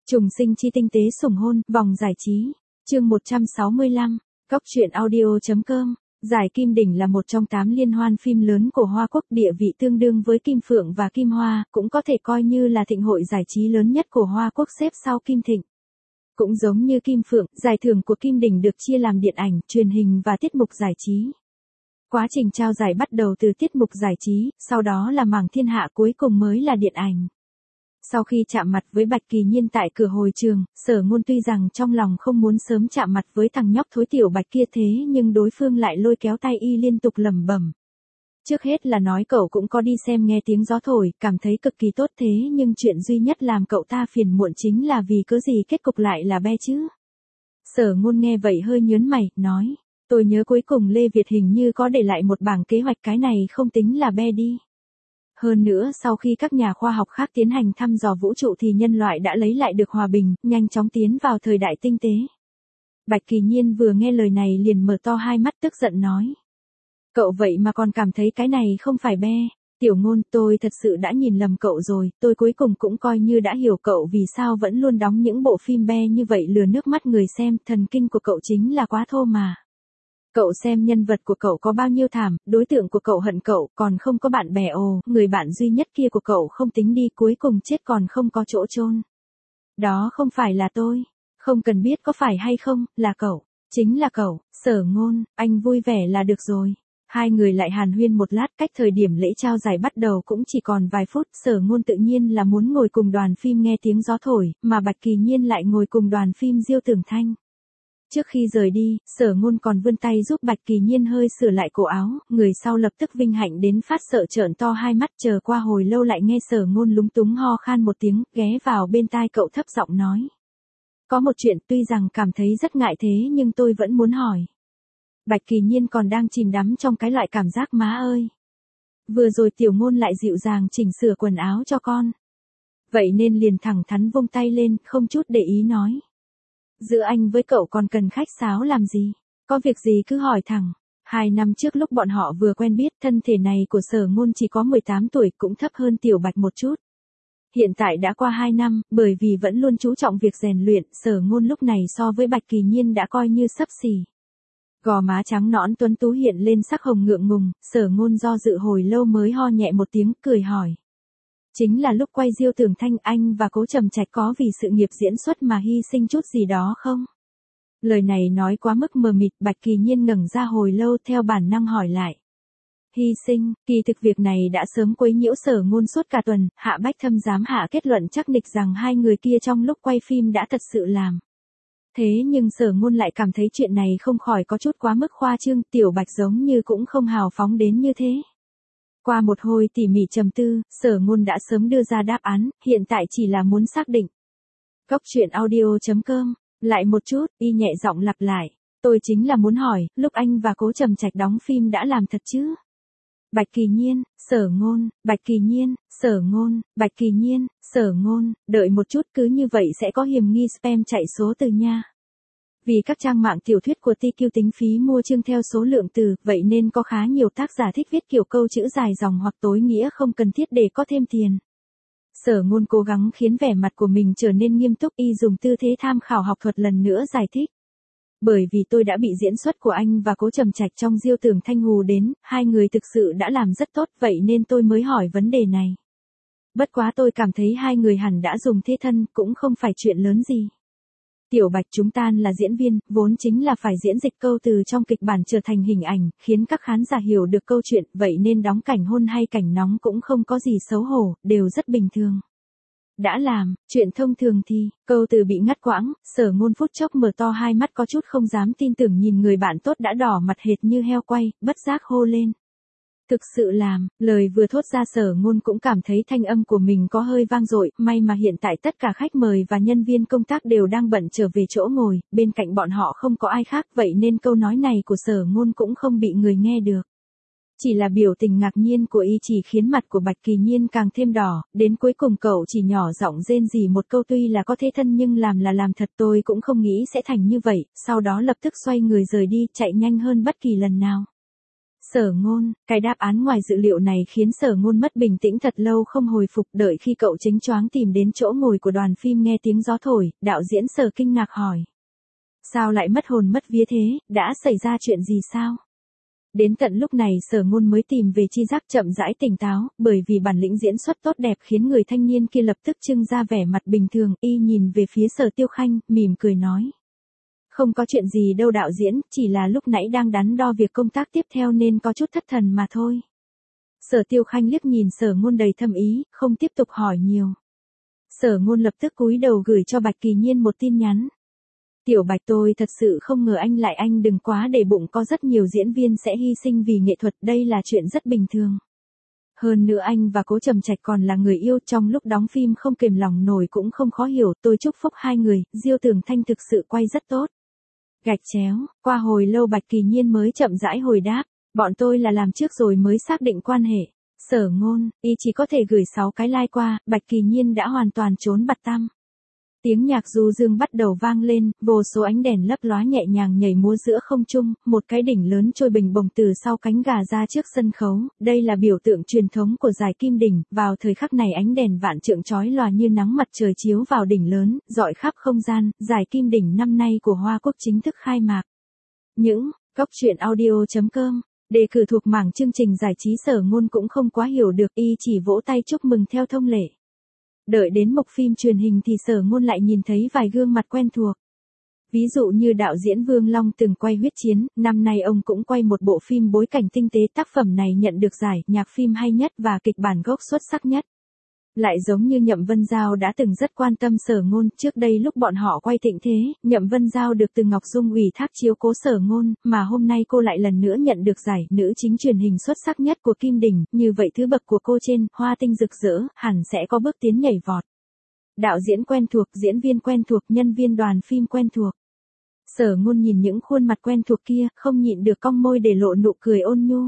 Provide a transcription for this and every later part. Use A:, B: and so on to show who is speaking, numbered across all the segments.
A: Trùng sinh chi tinh tế sủng hôn, vòng giải trí. Chương 165, Cóc truyện audio.com. Giải Kim Đỉnh là một trong 8 liên hoan phim lớn của Hoa Quốc, địa vị tương đương với Kim Phượng và Kim Hoa, cũng có thể coi như là thịnh hội giải trí lớn nhất của Hoa Quốc xếp sau Kim Thịnh. Cũng giống như Kim Phượng, giải thưởng của Kim Đỉnh được chia làm điện ảnh, truyền hình và tiết mục giải trí. Quá trình trao giải bắt đầu từ tiết mục giải trí, sau đó là mảng thiên hạ, cuối cùng mới là điện ảnh. Sau khi chạm mặt với Bạch Kỳ Nhiên tại cửa hội trường, Sở Ngôn tuy rằng trong lòng không muốn sớm chạm mặt với thằng nhóc thối tiểu Bạch kia, thế nhưng đối phương lại lôi kéo tay y liên tục lẩm bẩm. Trước hết là nói cậu cũng có đi xem Nghe Tiếng Gió Thổi, cảm thấy cực kỳ tốt, thế nhưng chuyện duy nhất làm cậu ta phiền muộn chính là vì cớ gì kết cục lại là be chứ. Sở Ngôn nghe vậy hơi nhớn mày, nói, tôi nhớ cuối cùng Lê Việt hình như có để lại một bảng kế hoạch, cái này không tính là be đi. Hơn nữa sau khi các nhà khoa học khác tiến hành thăm dò vũ trụ thì nhân loại đã lấy lại được hòa bình, nhanh chóng tiến vào thời đại tinh tế. Bạch Kỳ Nhiên vừa nghe lời này liền mở to hai mắt tức giận nói. Cậu vậy mà còn cảm thấy cái này không phải be. Tiểu Ngôn, tôi thật sự đã nhìn lầm cậu rồi, tôi cuối cùng cũng coi như đã hiểu cậu vì sao vẫn luôn đóng những bộ phim be như vậy lừa nước mắt người xem, thần kinh của cậu chính là quá thô mà. Cậu xem nhân vật của cậu có bao nhiêu thảm, đối tượng của cậu hận cậu, còn không có bạn bè, người bạn duy nhất kia của cậu không tính đi, cuối cùng chết còn không có chỗ chôn. Đó không phải là tôi, không cần biết có phải hay không, là cậu, chính là cậu. Sở Ngôn, anh vui vẻ là được rồi. Hai người lại hàn huyên một lát, cách thời điểm lễ trao giải bắt đầu cũng chỉ còn vài phút, Sở Ngôn tự nhiên là muốn ngồi cùng đoàn phim Nghe Tiếng Gió Thổi, mà Bạch Kỳ Nhiên lại ngồi cùng đoàn phim Diêu Tưởng Thanh. Trước khi rời đi, Sở Ngôn còn vươn tay giúp Bạch Kỳ Nhiên hơi sửa lại cổ áo, người sau lập tức vinh hạnh đến phát sợ trợn to hai mắt, chờ qua hồi lâu lại nghe Sở Ngôn lúng túng ho khan một tiếng, ghé vào bên tai cậu thấp giọng nói. Có một chuyện tuy rằng cảm thấy rất ngại thế nhưng tôi vẫn muốn hỏi. Bạch Kỳ Nhiên còn đang chìm đắm trong cái loại cảm giác má ơi. Vừa rồi Tiểu Ngôn lại dịu dàng chỉnh sửa quần áo cho con. Vậy nên liền thẳng thắn vung tay lên, không chút để ý nói. Giữa anh với cậu còn cần khách sáo làm gì, có việc gì cứ hỏi thẳng. 2 năm trước lúc bọn họ vừa quen biết, thân thể này của Sở Ngôn chỉ có 18 tuổi, cũng thấp hơn Tiểu Bạch một chút. Hiện tại đã qua 2 năm, bởi vì vẫn luôn chú trọng việc rèn luyện, Sở Ngôn lúc này so với Bạch Kỳ Nhiên đã coi như xấp xỉ. Gò má trắng nõn tuấn tú hiện lên sắc hồng ngượng ngùng, Sở Ngôn do dự hồi lâu mới ho nhẹ một tiếng, cười hỏi. Chính là lúc quay Diêu Tưởng Thanh, anh và Cố Trầm Trạch có vì sự nghiệp diễn xuất mà hy sinh chút gì đó không? Lời này nói quá mức mờ mịt, Bạch Kỳ Nhiên ngẩng ra hồi lâu theo bản năng hỏi lại. Hy sinh, kỳ thực việc này đã sớm quấy nhiễu Sở Ngôn suốt cả tuần, Hạ Bách Thâm giám hạ kết luận chắc nịch rằng hai người kia trong lúc quay phim đã thật sự làm. Thế nhưng Sở Ngôn lại cảm thấy chuyện này không khỏi có chút quá mức khoa trương, Tiểu Bạch giống như cũng không hào phóng đến như thế. Qua một hồi tỉ mỉ trầm tư, Sở Ngôn đã sớm đưa ra đáp án, hiện tại chỉ là muốn xác định. Cóc truyện audio.com, lại một chút, y nhẹ giọng lặp lại. Tôi chính là muốn hỏi, lúc anh và Cố Trầm Trạch đóng phim đã làm thật chứ? Bạch Kỳ Nhiên, Sở Ngôn, Bạch Kỳ Nhiên, Sở Ngôn, Bạch Kỳ Nhiên, Sở Ngôn, đợi một chút, cứ như vậy sẽ có hiểm nghi spam chạy số từ nha. Vì các trang mạng tiểu thuyết của TQ tính phí mua chương theo số lượng từ, vậy nên có khá nhiều tác giả thích viết kiểu câu chữ dài dòng hoặc tối nghĩa không cần thiết để có thêm tiền. Sở Ngôn cố gắng khiến vẻ mặt của mình trở nên nghiêm túc, y dùng tư thế tham khảo học thuật lần nữa giải thích. Bởi vì tôi đã bị diễn xuất của anh và Cố Trầm Trạch trong Diêu Tưởng Thanh hù đến, hai người thực sự đã làm rất tốt, vậy nên tôi mới hỏi vấn đề này. Bất quá tôi cảm thấy hai người hẳn đã dùng thế thân, cũng không phải chuyện lớn gì. Tiểu Bạch, chúng ta là diễn viên, vốn chính là phải diễn dịch câu từ trong kịch bản trở thành hình ảnh, khiến các khán giả hiểu được câu chuyện, vậy nên đóng cảnh hôn hay cảnh nóng cũng không có gì xấu hổ, đều rất bình thường. Đã làm, chuyện thông thường thì, câu từ bị ngắt quãng, Sở Ngôn phút chốc mở to hai mắt có chút không dám tin tưởng nhìn người bạn tốt đã đỏ mặt hệt như heo quay, bất giác hô lên. Thực sự làm, lời vừa thốt ra Sở Ngôn cũng cảm thấy thanh âm của mình có hơi vang dội, may mà hiện tại tất cả khách mời và nhân viên công tác đều đang bận trở về chỗ ngồi, bên cạnh bọn họ không có ai khác, vậy nên câu nói này của Sở Ngôn cũng không bị người nghe được. Chỉ là biểu tình ngạc nhiên của y chỉ khiến mặt của Bạch Kỳ Nhiên càng thêm đỏ, đến cuối cùng cậu chỉ nhỏ giọng rên rỉ một câu tuy là có thế thân nhưng làm là làm thật, tôi cũng không nghĩ sẽ thành như vậy, sau đó lập tức xoay người rời đi, chạy nhanh hơn bất kỳ lần nào. Sở Ngôn, cái đáp án ngoài dự liệu này khiến Sở Ngôn mất bình tĩnh thật lâu không hồi phục, đợi khi cậu chính choáng tìm đến chỗ ngồi của đoàn phim nghe tiếng gió thổi, đạo diễn Sở kinh ngạc hỏi. Sao lại mất hồn mất vía thế, đã xảy ra chuyện gì sao? Đến tận lúc này Sở Ngôn mới tìm về tri giác, chậm rãi tỉnh táo, bởi vì bản lĩnh diễn xuất tốt đẹp khiến người thanh niên kia lập tức trưng ra vẻ mặt bình thường, y nhìn về phía Sở Tiêu Khanh, mỉm cười nói. Không có chuyện gì đâu đạo diễn, chỉ là lúc nãy đang đắn đo việc công tác tiếp theo nên có chút thất thần mà thôi. Sở Tiêu Khanh liếc nhìn Sở Ngôn đầy thâm ý, không tiếp tục hỏi nhiều. Sở Ngôn lập tức cúi đầu gửi cho Bạch Kỳ Nhiên một tin nhắn. Tiểu Bạch, tôi thật sự không ngờ anh đừng quá để bụng, có rất nhiều diễn viên sẽ hy sinh vì nghệ thuật, đây là chuyện rất bình thường. Hơn nữa anh và Cố Trầm Trạch còn là người yêu, trong lúc đóng phim không kềm lòng nổi cũng không khó hiểu, tôi chúc phúc hai người, Diêu Tường Thanh thực sự quay rất tốt. Gạch chéo, qua hồi lâu Bạch Kỳ Nhiên mới chậm rãi hồi đáp, bọn tôi là làm trước rồi mới xác định quan hệ. Sở Ngôn, y chỉ có thể gửi 6 cái like qua, Bạch Kỳ Nhiên đã hoàn toàn trốn bặt tăm. Tiếng nhạc du dương bắt đầu vang lên, vô số ánh đèn lấp lóa nhẹ nhàng nhảy múa giữa không trung, một cái đỉnh lớn trôi bình bồng từ sau cánh gà ra trước sân khấu, đây là biểu tượng truyền thống của giải Kim Đỉnh, vào thời khắc này ánh đèn vạn trượng chói lòa như nắng mặt trời chiếu vào đỉnh lớn, rọi khắp không gian, giải Kim Đỉnh năm nay của Hoa Quốc chính thức khai mạc. Những góc truyện audio.com đề cử thuộc mảng chương trình giải trí. Sở Ngôn cũng không quá hiểu được, y chỉ vỗ tay chúc mừng theo thông lệ. Đợi đến mục phim truyền hình thì Sở Ngôn lại nhìn thấy vài gương mặt quen thuộc. Ví dụ như đạo diễn Vương Long từng quay Huyết Chiến, năm nay ông cũng quay một bộ phim bối cảnh tinh tế, tác phẩm này nhận được giải nhạc phim hay nhất và kịch bản gốc xuất sắc nhất. Lại giống như Nhậm Vân Giao đã từng rất quan tâm Sở Ngôn, trước đây lúc bọn họ quay Thịnh Thế, Nhậm Vân Giao được Từ Ngọc Dung ủy thác chiếu cố Sở Ngôn, mà hôm nay cô lại lần nữa nhận được giải nữ chính truyền hình xuất sắc nhất của Kim Đỉnh, như vậy thứ bậc của cô trên, hoa tinh rực rỡ, hẳn sẽ có bước tiến nhảy vọt. Đạo diễn quen thuộc, diễn viên quen thuộc, nhân viên đoàn phim quen thuộc. Sở Ngôn nhìn những khuôn mặt quen thuộc kia, không nhịn được cong môi để lộ nụ cười ôn nhu.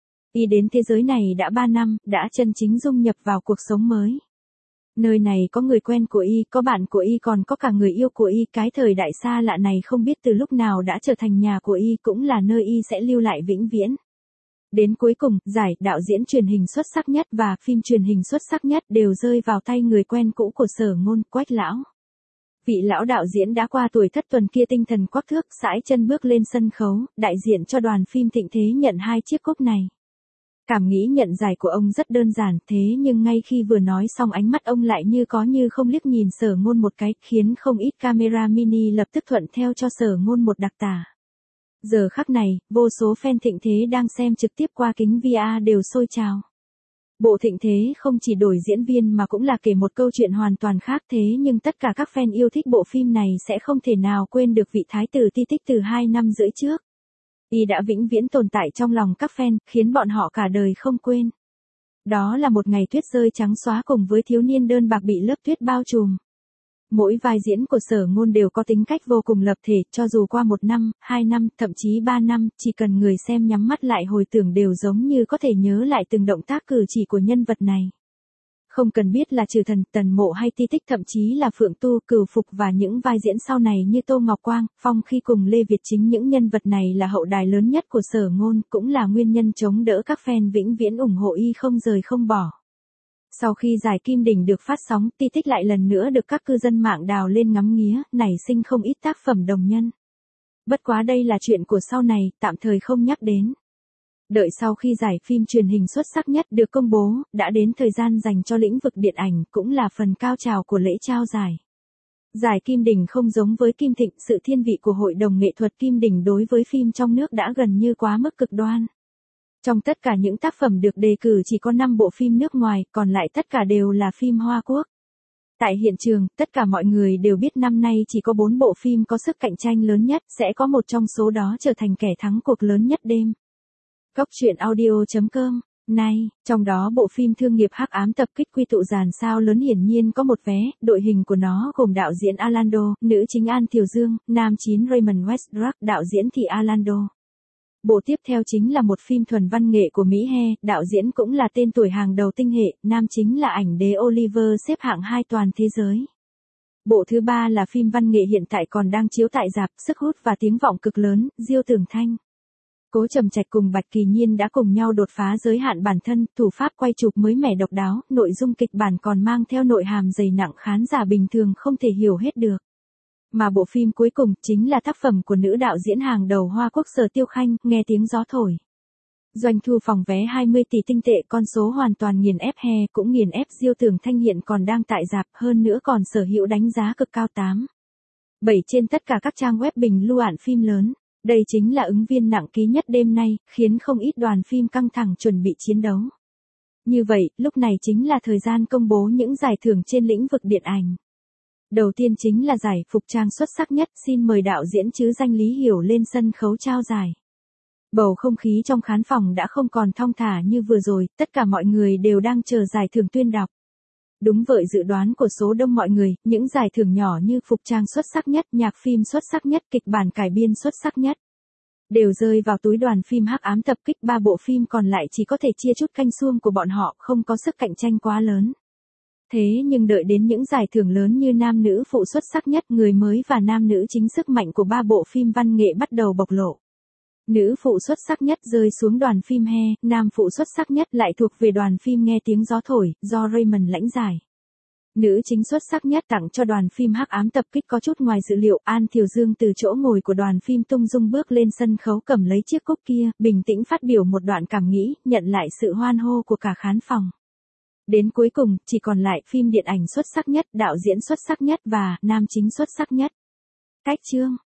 A: Y đến thế giới này đã 3 năm, đã chân chính dung nhập vào cuộc sống mới. Nơi này có người quen của y, có bạn của y, còn có cả người yêu của y, cái thời đại xa lạ này không biết từ lúc nào đã trở thành nhà của y, cũng là nơi y sẽ lưu lại vĩnh viễn. Đến cuối cùng, giải đạo diễn truyền hình xuất sắc nhất và phim truyền hình xuất sắc nhất đều rơi vào tay người quen cũ của Sở Ngôn, Quách lão. Vị lão đạo diễn đã qua tuổi thất tuần kia tinh thần quắc thước, sải chân bước lên sân khấu, đại diện cho đoàn phim Thịnh Thế nhận 2 chiếc cúp này. Cảm nghĩ nhận giải của ông rất đơn giản, thế nhưng ngay khi vừa nói xong ánh mắt ông lại như có như không liếc nhìn Sở Ngôn một cái, khiến không ít camera mini lập tức thuận theo cho Sở Ngôn một đặc tả. Giờ khắc này, vô số fan Thịnh Thế đang xem trực tiếp qua kính VR đều sôi trào. Bộ Thịnh Thế không chỉ đổi diễn viên mà cũng là kể một câu chuyện hoàn toàn khác, thế nhưng tất cả các fan yêu thích bộ phim này sẽ không thể nào quên được vị thái tử Ti Tích từ 2 năm rưỡi trước. Y đã vĩnh viễn tồn tại trong lòng các fan, khiến bọn họ cả đời không quên. Đó là một ngày tuyết rơi trắng xóa cùng với thiếu niên đơn bạc bị lớp tuyết bao trùm. Mỗi vai diễn của Sở Ngôn đều có tính cách vô cùng lập thể, cho dù qua 1 năm, 2 năm, thậm chí 3 năm, chỉ cần người xem nhắm mắt lại hồi tưởng đều giống như có thể nhớ lại từng động tác cử chỉ của nhân vật này. Không cần biết là Trừ Thần, Tần Mộ hay Ti Tích, thậm chí là Phượng Tu, Cửu Phục và những vai diễn sau này như Tô Ngọc Quang, Phong Khi cùng Lê Việt Chính, những nhân vật này là hậu đài lớn nhất của Sở Ngôn, cũng là nguyên nhân chống đỡ các fan vĩnh viễn ủng hộ y không rời không bỏ. Sau khi giải Kim Đỉnh được phát sóng, Ti Tích lại lần nữa được các cư dân mạng đào lên ngắm nghía, nảy sinh không ít tác phẩm đồng nhân. Bất quá đây là chuyện của sau này, tạm thời không nhắc đến. Đợi sau khi giải phim truyền hình xuất sắc nhất được công bố, đã đến thời gian dành cho lĩnh vực điện ảnh, cũng là phần cao trào của lễ trao giải. Giải Kim Đỉnh không giống với Kim Thịnh, sự thiên vị của Hội đồng nghệ thuật Kim Đỉnh đối với phim trong nước đã gần như quá mức cực đoan. Trong tất cả những tác phẩm được đề cử chỉ có 5 bộ phim nước ngoài, còn lại tất cả đều là phim Hoa Quốc. Tại hiện trường, tất cả mọi người đều biết năm nay chỉ có 4 bộ phim có sức cạnh tranh lớn nhất, sẽ có một trong số đó trở thành kẻ thắng cuộc lớn nhất đêm. Góc truyện audio.com Này, trong đó bộ phim thương nghiệp Hắc Ám Tập Kích Quy Tụ dàn sao lớn hiển nhiên có một vé, đội hình của nó gồm đạo diễn Orlando, nữ chính An Thiều Dương, nam chính Raymond Westbrook, đạo diễn thì Orlando. Bộ tiếp theo chính là một phim thuần văn nghệ của Mỹ He, đạo diễn cũng là tên tuổi hàng đầu tinh hệ, nam chính là ảnh đế Oliver xếp hạng 2 toàn thế giới. Bộ thứ 3 là phim văn nghệ hiện tại còn đang chiếu tại rạp, sức hút và tiếng vọng cực lớn, Diêu Tường Thanh. Cố Trầm Trạch cùng Bạch Kỳ Nhiên đã cùng nhau đột phá giới hạn bản thân, thủ pháp quay chụp mới mẻ độc đáo, nội dung kịch bản còn mang theo nội hàm dày nặng khán giả bình thường không thể hiểu hết được. Mà bộ phim cuối cùng chính là tác phẩm của nữ đạo diễn hàng đầu Hoa Quốc Sở Tiêu Khanh, Nghe Tiếng Gió Thổi. Doanh thu phòng vé 20 tỷ tinh tệ, con số hoàn toàn nghiền ép He cũng nghiền ép Diêu Tưởng Thanh hiện còn đang tại rạp, hơn nữa còn sở hữu đánh giá cực cao 8.7 trên tất cả các trang web bình luận phim lớn. Đây chính là ứng viên nặng ký nhất đêm nay, khiến không ít đoàn phim căng thẳng chuẩn bị chiến đấu. Như vậy, lúc này chính là thời gian công bố những giải thưởng trên lĩnh vực điện ảnh. Đầu tiên chính là giải phục trang xuất sắc nhất, xin mời đạo diễn chứ danh Lý Hiểu lên sân khấu trao giải. Bầu không khí trong khán phòng đã không còn thong thả như vừa rồi, tất cả mọi người đều đang chờ giải thưởng tuyên đọc. Đúng vậy dự đoán của số đông mọi người, những giải thưởng nhỏ như phục trang xuất sắc nhất, nhạc phim xuất sắc nhất, kịch bản cải biên xuất sắc nhất, đều rơi vào túi đoàn phim Hắc Ám Tập Kích. 3 bộ phim còn lại chỉ có thể chia chút canh suông của bọn họ, không có sức cạnh tranh quá lớn. Thế nhưng đợi đến những giải thưởng lớn như nam nữ phụ xuất sắc nhất, người mới và nam nữ chính, sức mạnh của 3 bộ phim văn nghệ bắt đầu bộc lộ. Nữ phụ xuất sắc nhất rơi xuống đoàn phim He, nam phụ xuất sắc nhất lại thuộc về đoàn phim Nghe Tiếng Gió Thổi, do Raymond lãnh giải. Nữ chính xuất sắc nhất tặng cho đoàn phim Hắc Ám Tập Kích. Có chút ngoài dự liệu, An Thiều Dương từ chỗ ngồi của đoàn phim tung dung bước lên sân khấu cầm lấy chiếc cúp kia, bình tĩnh phát biểu một đoạn cảm nghĩ, nhận lại sự hoan hô của cả khán phòng. Đến cuối cùng, chỉ còn lại phim điện ảnh xuất sắc nhất, đạo diễn xuất sắc nhất và nam chính xuất sắc nhất. Cách chương